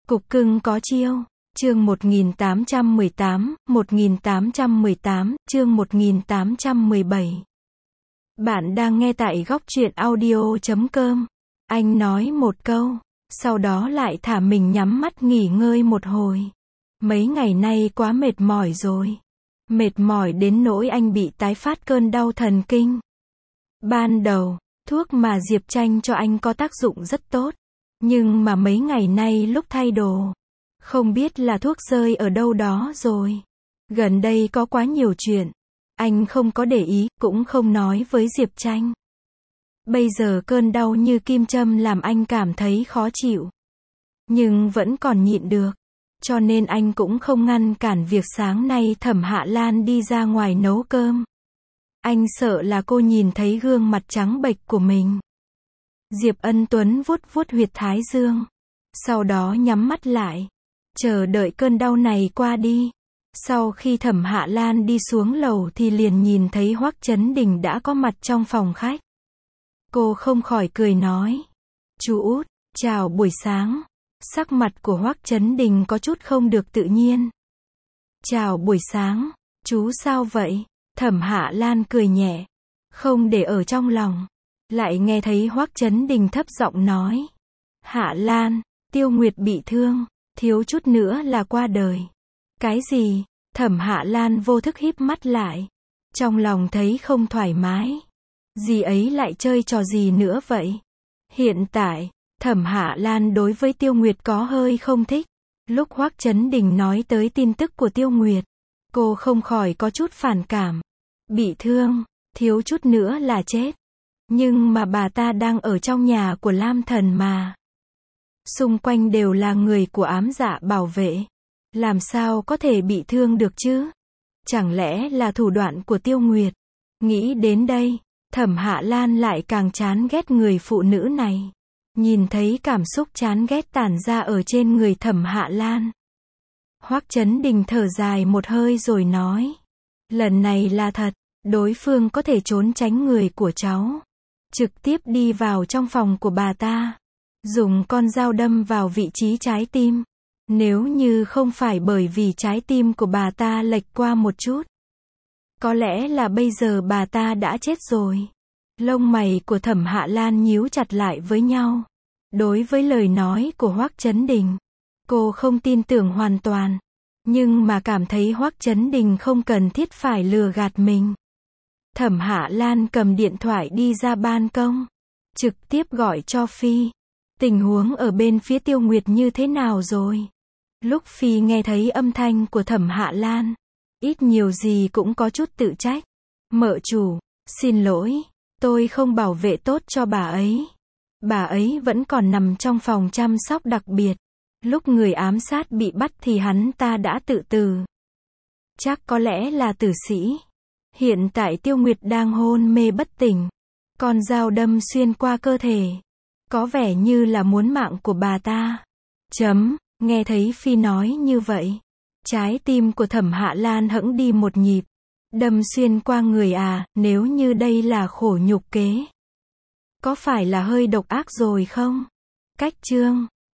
Cục cưng có chiêu. Chương 1818, 1818, chương 1817. Bạn đang nghe tại góc truyện audio.com. Anh nói một câu, sau đó lại thả mình nhắm mắt nghỉ ngơi một hồi. Mấy ngày nay quá mệt mỏi rồi. Mệt mỏi đến nỗi anh bị tái phát cơn đau thần kinh. Ban đầu, thuốc mà Diệp Tranh cho anh có tác dụng rất tốt. Nhưng mà mấy ngày nay lúc thay đồ, không biết là thuốc rơi ở đâu đó rồi. Gần đây có quá nhiều chuyện. Anh không có để ý, cũng không nói với Diệp Tranh. Bây giờ cơn đau như kim châm làm anh cảm thấy khó chịu. Nhưng vẫn còn nhịn được. Cho nên anh cũng không ngăn cản việc sáng nay Thẩm Hạ Lan đi ra ngoài nấu cơm. Anh sợ là cô nhìn thấy gương mặt trắng bệch của mình. Diệp Ân Tuấn vuốt vuốt huyệt thái dương. Sau đó nhắm mắt lại. Chờ đợi cơn đau này qua đi. Sau khi Thẩm Hạ Lan đi xuống lầu thì liền nhìn thấy Hoắc Chấn Đình đã có mặt trong phòng khách. Cô không khỏi cười nói. Chú út, chào buổi sáng. Sắc mặt của Hoắc Chấn Đình có chút không được tự nhiên. Chào buổi sáng, chú sao vậy? Thẩm Hạ Lan cười nhẹ. Không để ở trong lòng. Lại nghe thấy Hoắc Chấn Đình thấp giọng nói. Hạ Lan, Tiêu Nguyệt bị thương, thiếu chút nữa là qua đời. Cái gì? Thẩm Hạ Lan vô thức híp mắt lại. Trong lòng thấy không thoải mái. Dì ấy lại chơi trò gì nữa vậy? Hiện tại, Thẩm Hạ Lan đối với Tiêu Nguyệt có hơi không thích. Lúc Hoắc Chấn Đình nói tới tin tức của Tiêu Nguyệt, cô không khỏi có chút phản cảm. Bị thương, thiếu chút nữa là chết. Nhưng mà bà ta đang ở trong nhà của Lam Thần mà. Xung quanh đều là người của ám dạ bảo vệ. Làm sao có thể bị thương được chứ? Chẳng lẽ là thủ đoạn của Tiêu Nguyệt? Nghĩ đến đây, Thẩm Hạ Lan lại càng chán ghét người phụ nữ này. Nhìn thấy cảm xúc chán ghét tản ra ở trên người Thẩm Hạ Lan. Hoắc Chấn Đình thở dài một hơi rồi nói. Lần này là thật, đối phương có thể trốn tránh người của cháu. Trực tiếp đi vào trong phòng của bà ta. Dùng con dao đâm vào vị trí trái tim. Nếu như không phải bởi vì trái tim của bà ta lệch qua một chút. Có lẽ là bây giờ bà ta đã chết rồi. Lông mày của Thẩm Hạ Lan nhíu chặt lại với nhau. Đối với lời nói của Hoắc Chấn Đình, cô không tin tưởng hoàn toàn. Nhưng mà cảm thấy Hoắc Chấn Đình không cần thiết phải lừa gạt mình. Thẩm Hạ Lan cầm điện thoại đi ra ban công. Trực tiếp gọi cho Phi. Tình huống ở bên phía Tiêu Nguyệt như thế nào rồi? Lúc Phi nghe thấy âm thanh của Thẩm Hạ Lan, ít nhiều gì cũng có chút tự trách. Mợ chủ, xin lỗi, tôi không bảo vệ tốt cho bà ấy. Bà ấy vẫn còn nằm trong phòng chăm sóc đặc biệt. Lúc người ám sát bị bắt thì hắn ta đã tự tử. Chắc có lẽ là tử sĩ. Hiện tại Tiêu Nguyệt đang hôn mê bất tỉnh. Con dao đâm xuyên qua cơ thể. Có vẻ như là muốn mạng của bà ta. Nghe thấy Phi nói như vậy. Trái tim của Thẩm Hạ Lan hững đi một nhịp. Đâm xuyên qua người à, nếu như đây là khổ nhục kế. Có phải là hơi độc ác rồi không? Cách chương